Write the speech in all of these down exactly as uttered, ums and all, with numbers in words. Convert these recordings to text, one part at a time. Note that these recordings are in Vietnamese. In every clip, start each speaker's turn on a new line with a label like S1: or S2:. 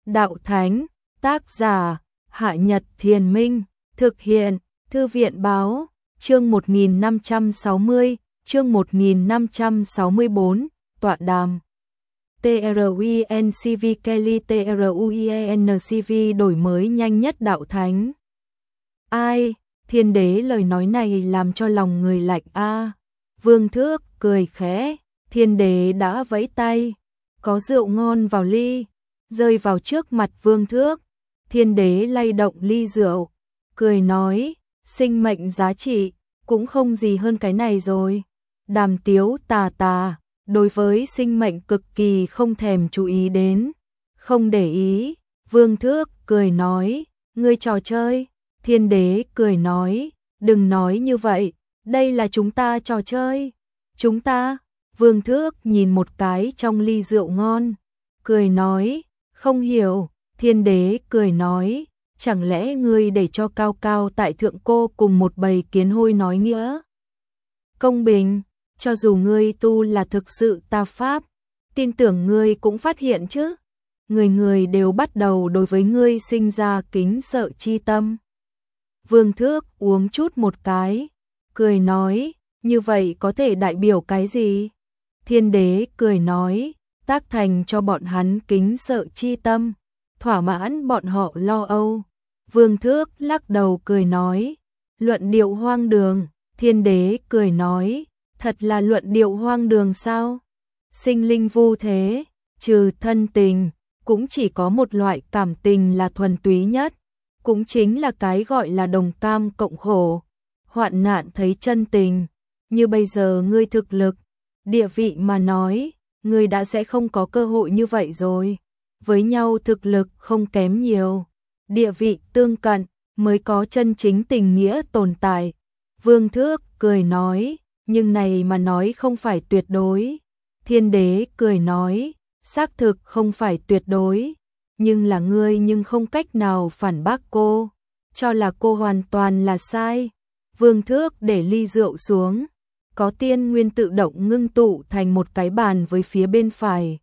S1: Đạo Thánh, tác giả, Hạ Nhật Thiền Minh, thực hiện, Thư viện Báo, chương một nghìn năm trăm sáu mươi, chương một nghìn năm trăm sáu mươi tư, tọa đàm. TRUINCV Kelly TRUIENCV đổi mới nhanh nhất Đạo Thánh. Ai, Thiên Đế lời nói này làm cho lòng người lạnh a. À. Vương Thước cười khẽ, Thiên Đế đã vẫy tay, có rượu ngon vào ly, rơi vào trước mặt Vương Thước. Thiên Đế lay động ly rượu, cười nói, sinh mệnh giá trị, cũng không gì hơn cái này rồi. Đàm Tiếu tà tà, đối với sinh mệnh cực kỳ không thèm chú ý đến, không để ý. Vương Thước cười nói, ngươi trò chơi. Thiên Đế cười nói, đừng nói như vậy, đây là chúng ta trò chơi. Chúng ta, Vương Thước nhìn một cái trong ly rượu ngon, cười nói, không hiểu. Thiên Đế cười nói, chẳng lẽ ngươi để cho cao cao tại thượng cô cùng một bầy kiến hôi nói nghĩa công bình, cho dù ngươi tu là thực sự ta pháp, tin tưởng ngươi cũng phát hiện chứ, người người đều bắt đầu đối với ngươi sinh ra kính sợ chi tâm. Vương Thước uống chút một cái, cười nói, như vậy có thể đại biểu cái gì? Thiên Đế cười nói, tác thành cho bọn hắn kính sợ chi tâm, thỏa mãn bọn họ lo âu. Vương Thước lắc đầu cười nói, luận điệu hoang đường. Thiên Đế cười nói, thật là luận điệu hoang đường sao? Sinh linh vô thế, trừ thân tình, cũng chỉ có một loại cảm tình là thuần túy nhất, cũng chính là cái gọi là đồng cam cộng khổ, hoạn nạn thấy chân tình. Như bây giờ ngươi thực lực, địa vị mà nói, ngươi đã sẽ không có cơ hội như vậy rồi. Với nhau thực lực không kém nhiều, địa vị tương cận mới có chân chính tình nghĩa tồn tại. Vương Thước cười nói, nhưng này mà nói không phải tuyệt đối. Thiên Đế cười nói, xác thực không phải tuyệt đối, nhưng là ngươi nhưng không cách nào phản bác cô, cho là cô hoàn toàn là sai. Vương Thước để ly rượu xuống, có tiên nguyên tự động ngưng tụ thành một cái bàn với phía bên phải.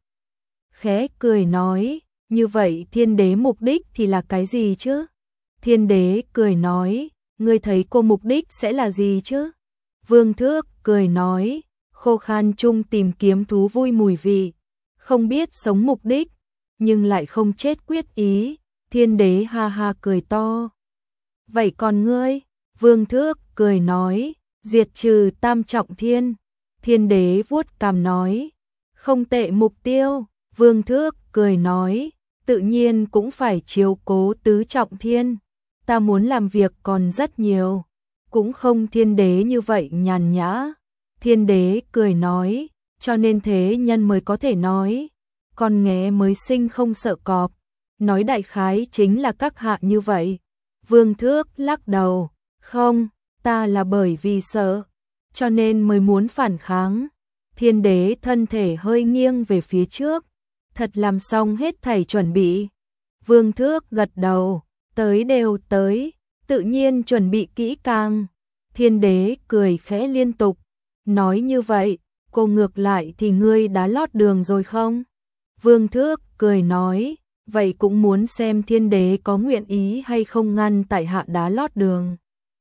S1: Khẽ cười nói, như vậy Thiên Đế mục đích thì là cái gì chứ? Thiên Đế cười nói, ngươi thấy cô mục đích sẽ là gì chứ? Vương Thước cười nói, khô khan chung tìm kiếm thú vui mùi vị, không biết sống mục đích, nhưng lại không chết quyết ý. Thiên Đế ha ha cười to. Vậy còn ngươi? Vương Thước cười nói, diệt trừ tam trọng thiên. Thiên Đế vuốt cằm nói, không tệ mục tiêu. Vương Thước cười nói, tự nhiên cũng phải chiếu cố tứ trọng thiên. Ta muốn làm việc còn rất nhiều, cũng không Thiên Đế như vậy nhàn nhã. Thiên Đế cười nói, cho nên thế nhân mới có thể nói, con nghé mới sinh không sợ cọp. Nói đại khái chính là các hạ như vậy. Vương Thước lắc đầu, không, ta là bởi vì sợ, cho nên mới muốn phản kháng. Thiên Đế thân thể hơi nghiêng về phía trước, thật làm xong hết thảy chuẩn bị. Vương Thước gật đầu, tới đều tới, tự nhiên chuẩn bị kỹ càng. Thiên Đế cười khẽ liên tục, nói như vậy, cô ngược lại thì ngươi đã lót đường rồi không? Vương Thước cười nói, vậy cũng muốn xem Thiên Đế có nguyện ý hay không ngăn tại hạ đá lót đường.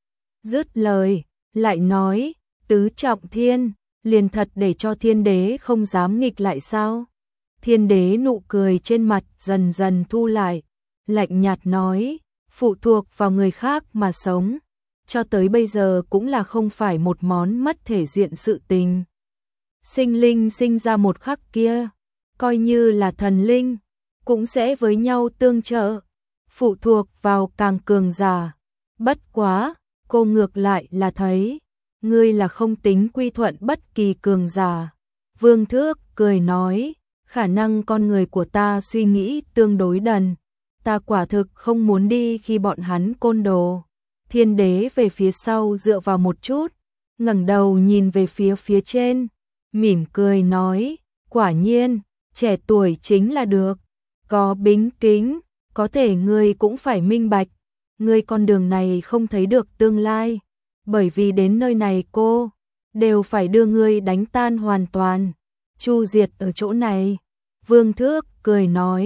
S1: Dứt lời, lại nói, tứ trọng thiên, liền thật để cho Thiên Đế không dám nghịch lại sao? Thiên Đế nụ cười trên mặt dần dần thu lại, lạnh nhạt nói, phụ thuộc vào người khác mà sống, cho tới bây giờ cũng là không phải một món mất thể diện sự tình. Sinh linh sinh ra một khắc kia, coi như là thần linh, cũng sẽ với nhau tương trợ, phụ thuộc vào càng cường giả. Bất quá, cô ngược lại là thấy, ngươi là không tính quy thuận bất kỳ cường giả. Vương Thước cười nói, khả năng con người của ta suy nghĩ tương đối đần, ta quả thực không muốn đi khi bọn hắn côn đồ. Thiên Đế về phía sau dựa vào một chút, ngẩng đầu nhìn về phía phía trên, mỉm cười nói, quả nhiên, trẻ tuổi chính là được, có bính kính, có thể ngươi cũng phải minh bạch, ngươi con đường này không thấy được tương lai, bởi vì đến nơi này cô, đều phải đưa ngươi đánh tan hoàn toàn, chu diệt ở chỗ này. Vương Thước cười nói,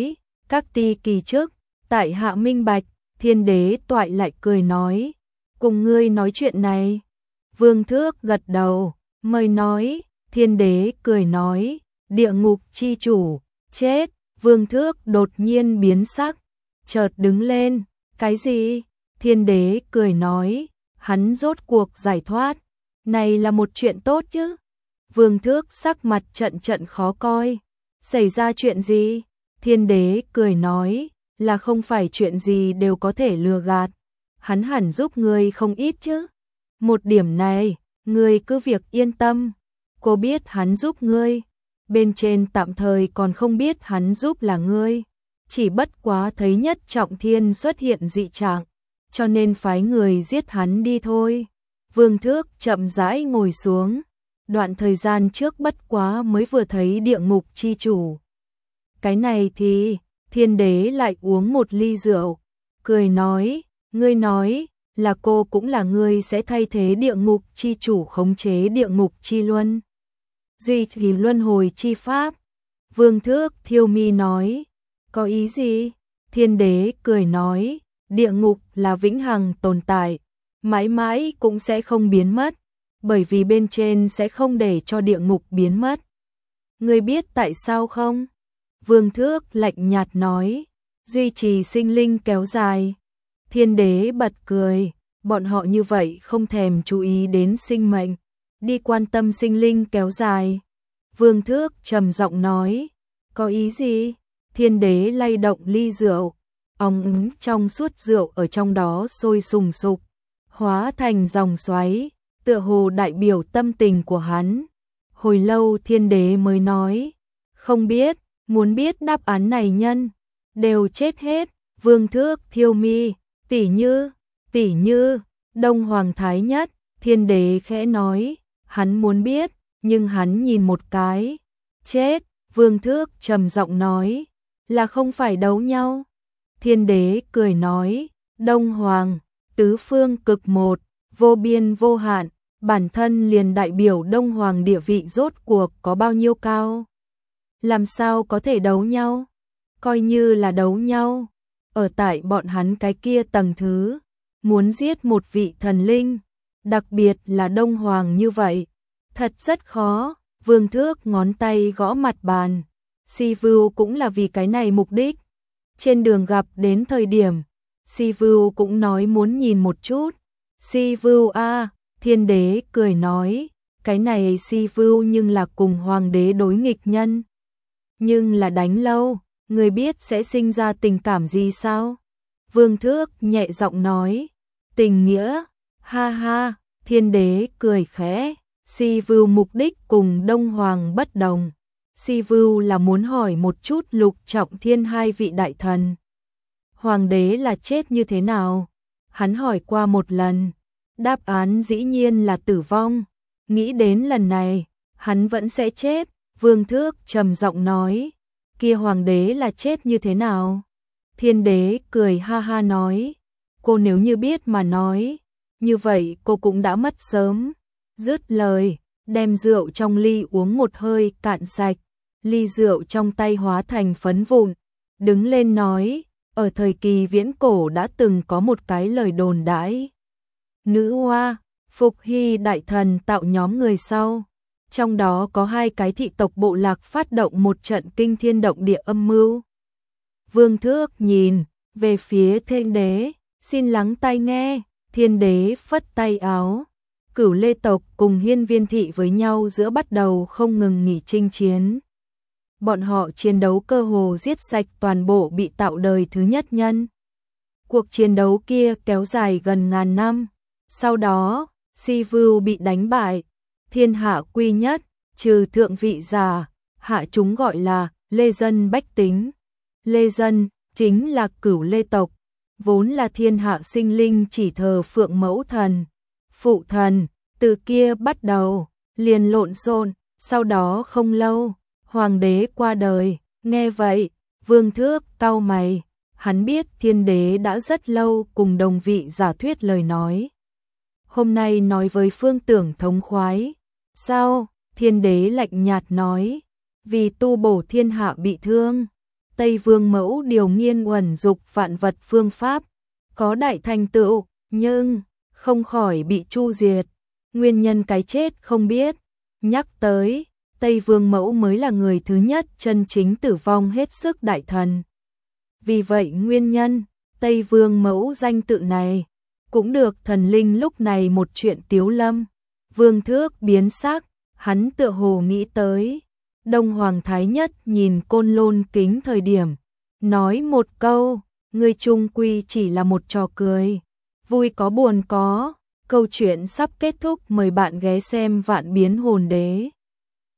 S1: các ti kỳ trước, tại hạ minh bạch. Thiên đế toại lại cười nói, cùng ngươi nói chuyện này. Vương Thước gật đầu, mời nói. Thiên đế cười nói, địa ngục chi chủ, chết. Vương Thước đột nhiên biến sắc, chợt đứng lên, cái gì? Thiên đế cười nói, hắn rốt cuộc giải thoát, này là một chuyện tốt chứ. Vương Thước sắc mặt trận trận khó coi, xảy ra chuyện gì? Thiên đế cười nói, là không phải chuyện gì đều có thể lừa gạt, hắn hẳn giúp ngươi không ít chứ. Một điểm này, ngươi cứ việc yên tâm, cô biết hắn giúp ngươi, bên trên tạm thời còn không biết hắn giúp là ngươi, chỉ bất quá thấy Nhất Trọng Thiên xuất hiện dị trạng, cho nên phái người giết hắn đi thôi. Vương Thước chậm rãi ngồi xuống, đoạn thời gian trước bất quá mới vừa thấy địa ngục chi chủ. Cái này thì, thiên đế lại uống một ly rượu, cười nói, ngươi nói, là cô cũng là ngươi sẽ thay thế địa ngục chi chủ khống chế địa ngục chi luân. Duy trì luân hồi chi pháp. Vương Thước thiêu mi nói, có ý gì? Thiên đế cười nói, địa ngục là vĩnh hằng tồn tại, mãi mãi cũng sẽ không biến mất, bởi vì bên trên sẽ không để cho địa ngục biến mất. Ngươi biết tại sao không? Vương Thước lạnh nhạt nói, duy trì sinh linh kéo dài. Thiên đế bật cười, bọn họ như vậy không thèm chú ý đến sinh mệnh, đi quan tâm sinh linh kéo dài. Vương Thước trầm giọng nói, có ý gì? Thiên đế lay động ly rượu, óng ứng trong suốt rượu ở trong đó sôi sùng sục, hóa thành dòng xoáy, tựa hồ đại biểu tâm tình của hắn. Hồi lâu thiên đế mới nói, không biết, muốn biết đáp án này nhân, đều chết hết. Vương Thước thiêu mi, tỷ như, tỷ như, Đông Hoàng Thái Nhất. Thiên đế khẽ nói, hắn muốn biết, nhưng hắn nhìn một cái, chết. Vương Thước trầm giọng nói, là không phải đấu nhau. Thiên đế cười nói, Đông Hoàng, tứ phương cực một, vô biên vô hạn, bản thân liền đại biểu Đông Hoàng địa vị rốt cuộc có bao nhiêu cao. Làm sao có thể đấu nhau? Coi như là đấu nhau, ở tại bọn hắn cái kia tầng thứ, muốn giết một vị thần linh, đặc biệt là Đông Hoàng như vậy, thật rất khó. Vương Thước ngón tay gõ mặt bàn, Si Vưu cũng là vì cái này mục đích. Trên đường gặp đến thời điểm, Si Vưu cũng nói muốn nhìn một chút. Si Vưu a, thiên đế cười nói, cái này Si Vưu nhưng là cùng hoàng đế đối nghịch nhân. Nhưng là đánh lâu, người biết sẽ sinh ra tình cảm gì sao? Vương Thước nhẹ giọng nói, tình nghĩa, ha ha. Thiên đế cười khẽ, Si Vưu mục đích cùng Đông Hoàng bất đồng. Si Vưu là muốn hỏi một chút Lục Trọng Thiên hai vị đại thần, hoàng đế là chết như thế nào? Hắn hỏi qua một lần, đáp án dĩ nhiên là tử vong. Nghĩ đến lần này, hắn vẫn sẽ chết. Vương Thước trầm giọng nói, kia hoàng đế là chết như thế nào? Thiên đế cười ha ha nói, cô nếu như biết mà nói, như vậy cô cũng đã mất sớm. Dứt lời, đem rượu trong ly uống một hơi cạn sạch, ly rượu trong tay hóa thành phấn vụn, đứng lên nói, ở thời kỳ viễn cổ đã từng có một cái lời đồn đãi. Nữ hoa, Phục Hy đại thần tạo nhóm người sau, trong đó có hai cái thị tộc bộ lạc phát động một trận kinh thiên động địa âm mưu. Vương Thước nhìn về phía thiên đế, xin lắng tai nghe. Thiên đế phất tay áo, Cửu Lê tộc cùng Hiên Viên thị với nhau giữa bắt đầu không ngừng nghỉ chinh chiến. Bọn họ chiến đấu cơ hồ giết sạch toàn bộ bị tạo đời thứ nhất nhân. Cuộc chiến đấu kia kéo dài gần ngàn năm. Sau đó, Si Vưu bị đánh bại, thiên hạ quy nhất, trừ thượng vị giả, hạ chúng gọi là lê dân bách tính. Lê dân chính là Cửu Lê tộc, vốn là thiên hạ sinh linh chỉ thờ phượng mẫu thần, phụ thần. Từ kia bắt đầu, liền lộn xộn. Sau đó không lâu, hoàng đế qua đời. Nghe vậy, Vương Thước cau mày, hắn biết thiên đế đã rất lâu cùng đồng vị giả thuyết lời nói. Hôm nay nói với Phương Tưởng thống khoái. Sao? Thiên đế lạnh nhạt nói, vì tu bổ thiên hạ bị thương, Tây Vương Mẫu điều nghiên uẩn dục vạn vật phương pháp, có đại thành tựu, nhưng không khỏi bị chu diệt. Nguyên nhân cái chết không biết, nhắc tới, Tây Vương Mẫu mới là người thứ nhất chân chính tử vong hết sức đại thần. Vì vậy nguyên nhân, Tây Vương Mẫu danh tự này, cũng được thần linh lúc này một chuyện tiếu lâm. Vương Thước biến sắc, hắn tựa hồ nghĩ tới. Đông Hoàng Thái Nhất nhìn Côn Lôn Kính thời điểm, nói một câu, ngươi chung quy chỉ là một trò cười. Vui có buồn có, câu chuyện sắp kết thúc, mời bạn ghé xem Vạn Biến Hồn Đế.